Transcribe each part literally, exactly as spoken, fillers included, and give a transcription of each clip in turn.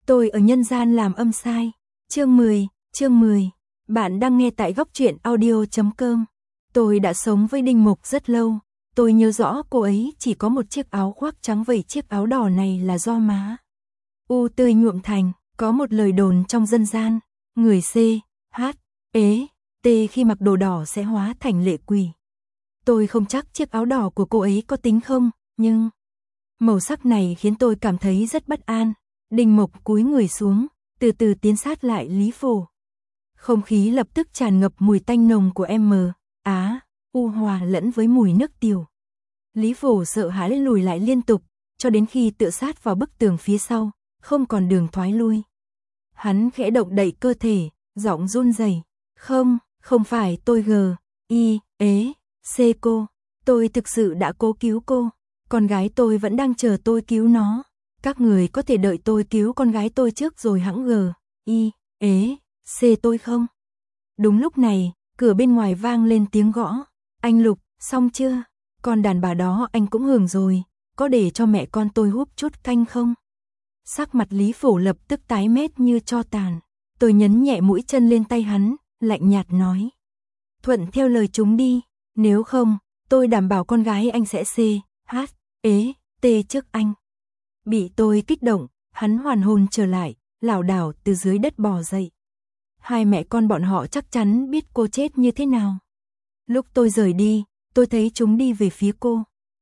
Tôi ở nhân gian làm âm sai. Chương mười, chương mười. Bạn đang nghe tại góc truyện audio chấm com. Tôi đã sống với Đinh Mục rất lâu. Tôi nhớ rõ cô ấy chỉ có một chiếc áo khoác trắng, vậy chiếc áo đỏ này là do má U tươi nhuộm thành. Có một lời đồn trong dân gian, người C, H, ế, T khi mặc đồ đỏ sẽ hóa thành lệ quỷ. Tôi không chắc chiếc áo đỏ của cô ấy có tính không, nhưng màu sắc này khiến tôi cảm thấy rất bất an. Đinh Mục cúi người xuống, từ từ tiến sát lại Lý Phổ. Không khí lập tức tràn ngập mùi tanh nồng của M, Á, U hòa lẫn với mùi nước tiểu. Lý Phổ sợ hãi lùi lại liên tục, cho đến khi tựa sát vào bức tường phía sau, không còn đường thoái lui. Hắn khẽ động đậy cơ thể, giọng run rẩy. Không, không phải tôi G, I, ế, C cô. Tôi thực sự đã cố cứu cô. Con gái tôi vẫn đang chờ tôi cứu nó. Các người có thể đợi tôi cứu con gái tôi trước rồi hẵng G, I, ế, C tôi không? Đúng lúc này, cửa bên ngoài vang lên tiếng gõ. Anh Lục, xong chưa? Con đàn bà đó anh cũng hưởng rồi. Có để cho mẹ con tôi húp chút canh không? Sắc mặt Lý Phổ lập tức tái mét như tro tàn. Tôi nhấn nhẹ mũi chân lên tay hắn, lạnh nhạt nói. Thuận theo lời chúng đi, nếu không, tôi đảm bảo con gái anh sẽ C, H, ế, T trước anh. Bị tôi kích động, hắn hoàn hồn trở lại, lảo đảo từ dưới đất bò dậy. Hai mẹ con bọn họ chắc chắn biết cô chết như thế nào. Lúc tôi rời đi, tôi thấy chúng đi về phía cô.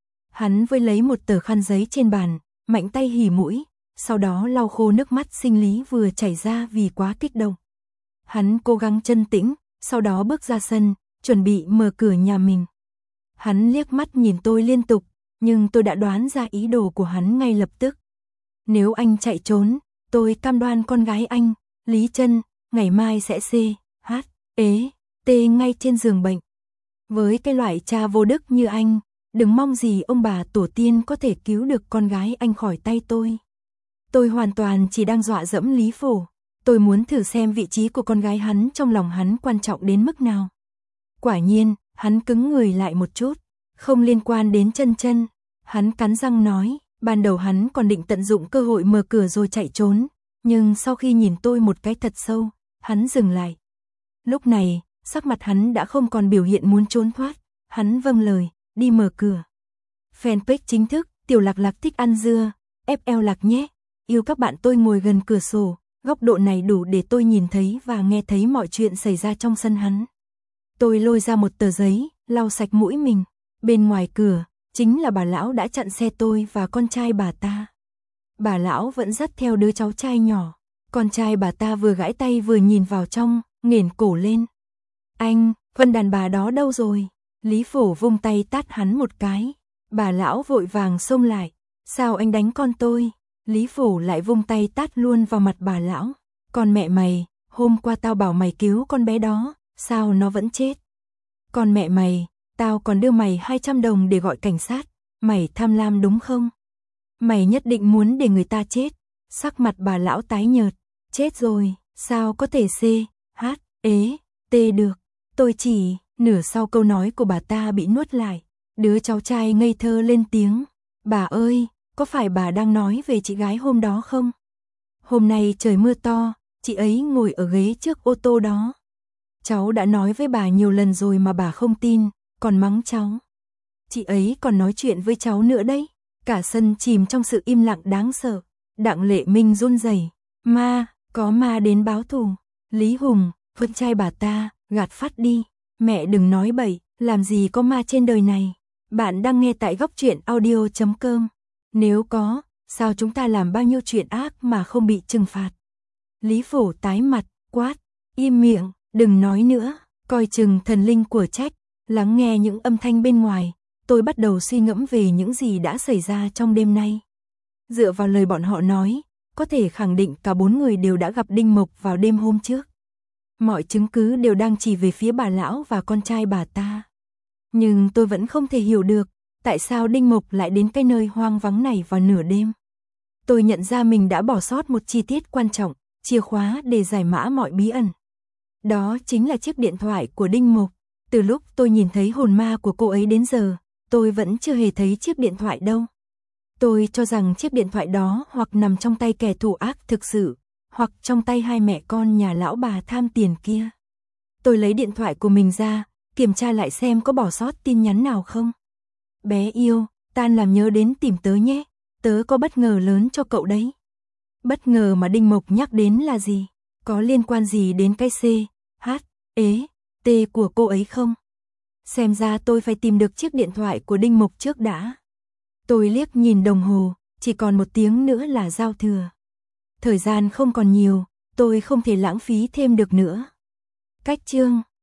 Hắn vơi lấy một tờ khăn giấy trên bàn, mạnh tay hỉ mũi, sau đó lau khô nước mắt sinh lý vừa chảy ra vì quá kích động. Hắn cố gắng chân tĩnh, sau đó bước ra sân, chuẩn bị mở cửa nhà mình. Hắn liếc mắt nhìn tôi liên tục, nhưng tôi đã đoán ra ý đồ của hắn ngay lập tức. Nếu anh chạy trốn, tôi cam đoan con gái anh, Lý Trân, ngày mai sẽ C, H, ế, T ngay trên giường bệnh. Với cái loại cha vô đức như anh, đừng mong gì ông bà tổ tiên có thể cứu được con gái anh khỏi tay tôi. Tôi hoàn toàn chỉ đang dọa dẫm Lý Phổ. Tôi muốn thử xem vị trí của con gái hắn trong lòng hắn quan trọng đến mức nào. Quả nhiên, hắn cứng người lại một chút. Không liên quan đến Chân Chân. Hắn cắn răng nói, ban đầu hắn còn định tận dụng cơ hội mở cửa rồi chạy trốn. Nhưng sau khi nhìn tôi một cái thật sâu, hắn dừng lại. Lúc này, sắc mặt hắn đã không còn biểu hiện muốn trốn thoát. Hắn vâng lời, đi mở cửa. Fanpage chính thức, Tiểu Lạc Lạc thích ăn dưa, ép lờ Lạc nhé. Yêu các bạn. Tôi ngồi gần cửa sổ, góc độ này đủ để tôi nhìn thấy và nghe thấy mọi chuyện xảy ra trong sân hắn. Tôi lôi ra một tờ giấy, lau sạch mũi mình. Bên ngoài cửa, chính là bà lão đã chặn xe tôi và con trai bà ta. Bà lão vẫn dắt theo đứa cháu trai nhỏ. Con trai bà ta vừa gãi tay vừa nhìn vào trong, nghển cổ lên. Anh, phần đàn bà đó đâu rồi? Lý Phổ vung tay tát hắn một cái. Bà lão vội vàng xông lại. Sao anh đánh con tôi? Lý Phổ lại vung tay tát luôn vào mặt bà lão. Con mẹ mày, hôm qua tao bảo mày cứu con bé đó, sao nó vẫn chết? Con mẹ mày, tao còn đưa mày hai trăm đồng để gọi cảnh sát, mày tham lam đúng không? Mày nhất định muốn để người ta chết. Sắc mặt bà lão tái nhợt. Chết rồi, sao có thể C, H, ế, T được? Tôi chỉ, nửa sau câu nói của bà ta bị nuốt lại. Đứa cháu trai ngây thơ lên tiếng. Bà ơi, có phải bà đang nói về chị gái hôm đó không? Hôm nay trời mưa to, chị ấy ngồi ở ghế trước ô tô đó. Cháu đã nói với bà nhiều lần rồi mà bà không tin, còn mắng cháu. Chị ấy còn nói chuyện với cháu nữa đấy. Cả sân chìm trong sự im lặng đáng sợ. Đặng Lệ Minh run rẩy. Ma, có ma đến báo thù. Lý Hùng, con trai bà ta, gạt phát đi. Mẹ đừng nói bậy, làm gì có ma trên đời này. Bạn đang nghe tại góc truyện audio chấm com. Nếu có, sao chúng ta làm bao nhiêu chuyện ác mà không bị trừng phạt? Lý Phổ tái mặt, quát, im miệng, đừng nói nữa, coi chừng thần linh của trách. Lắng nghe những âm thanh bên ngoài, tôi bắt đầu suy ngẫm về những gì đã xảy ra trong đêm nay. Dựa vào lời bọn họ nói, có thể khẳng định cả bốn người đều đã gặp Đinh Mục vào đêm hôm trước. Mọi chứng cứ đều đang chỉ về phía bà lão và con trai bà ta. Nhưng tôi vẫn không thể hiểu được, tại sao Đinh Mục lại đến cái nơi hoang vắng này vào nửa đêm. Tôi nhận ra mình đã bỏ sót một chi tiết quan trọng, chìa khóa để giải mã mọi bí ẩn. Đó chính là chiếc điện thoại của Đinh Mục. Từ lúc tôi nhìn thấy hồn ma của cô ấy đến giờ, tôi vẫn chưa hề thấy chiếc điện thoại đâu. Tôi cho rằng chiếc điện thoại đó hoặc nằm trong tay kẻ thù ác thực sự, hoặc trong tay hai mẹ con nhà lão bà tham tiền kia. Tôi lấy điện thoại của mình ra, kiểm tra lại xem có bỏ sót tin nhắn nào không. Bé yêu, tan làm nhớ đến tìm tớ nhé, tớ có bất ngờ lớn cho cậu đấy. Bất ngờ mà Đinh Mộc nhắc đến là gì? Có liên quan gì đến cái C, H, E, T của cô ấy không? Xem ra tôi phải tìm được chiếc điện thoại của Đinh Mộc trước đã. Tôi liếc nhìn đồng hồ, chỉ còn một tiếng nữa là giao thừa. Thời gian không còn nhiều, tôi không thể lãng phí thêm được nữa. Cách chương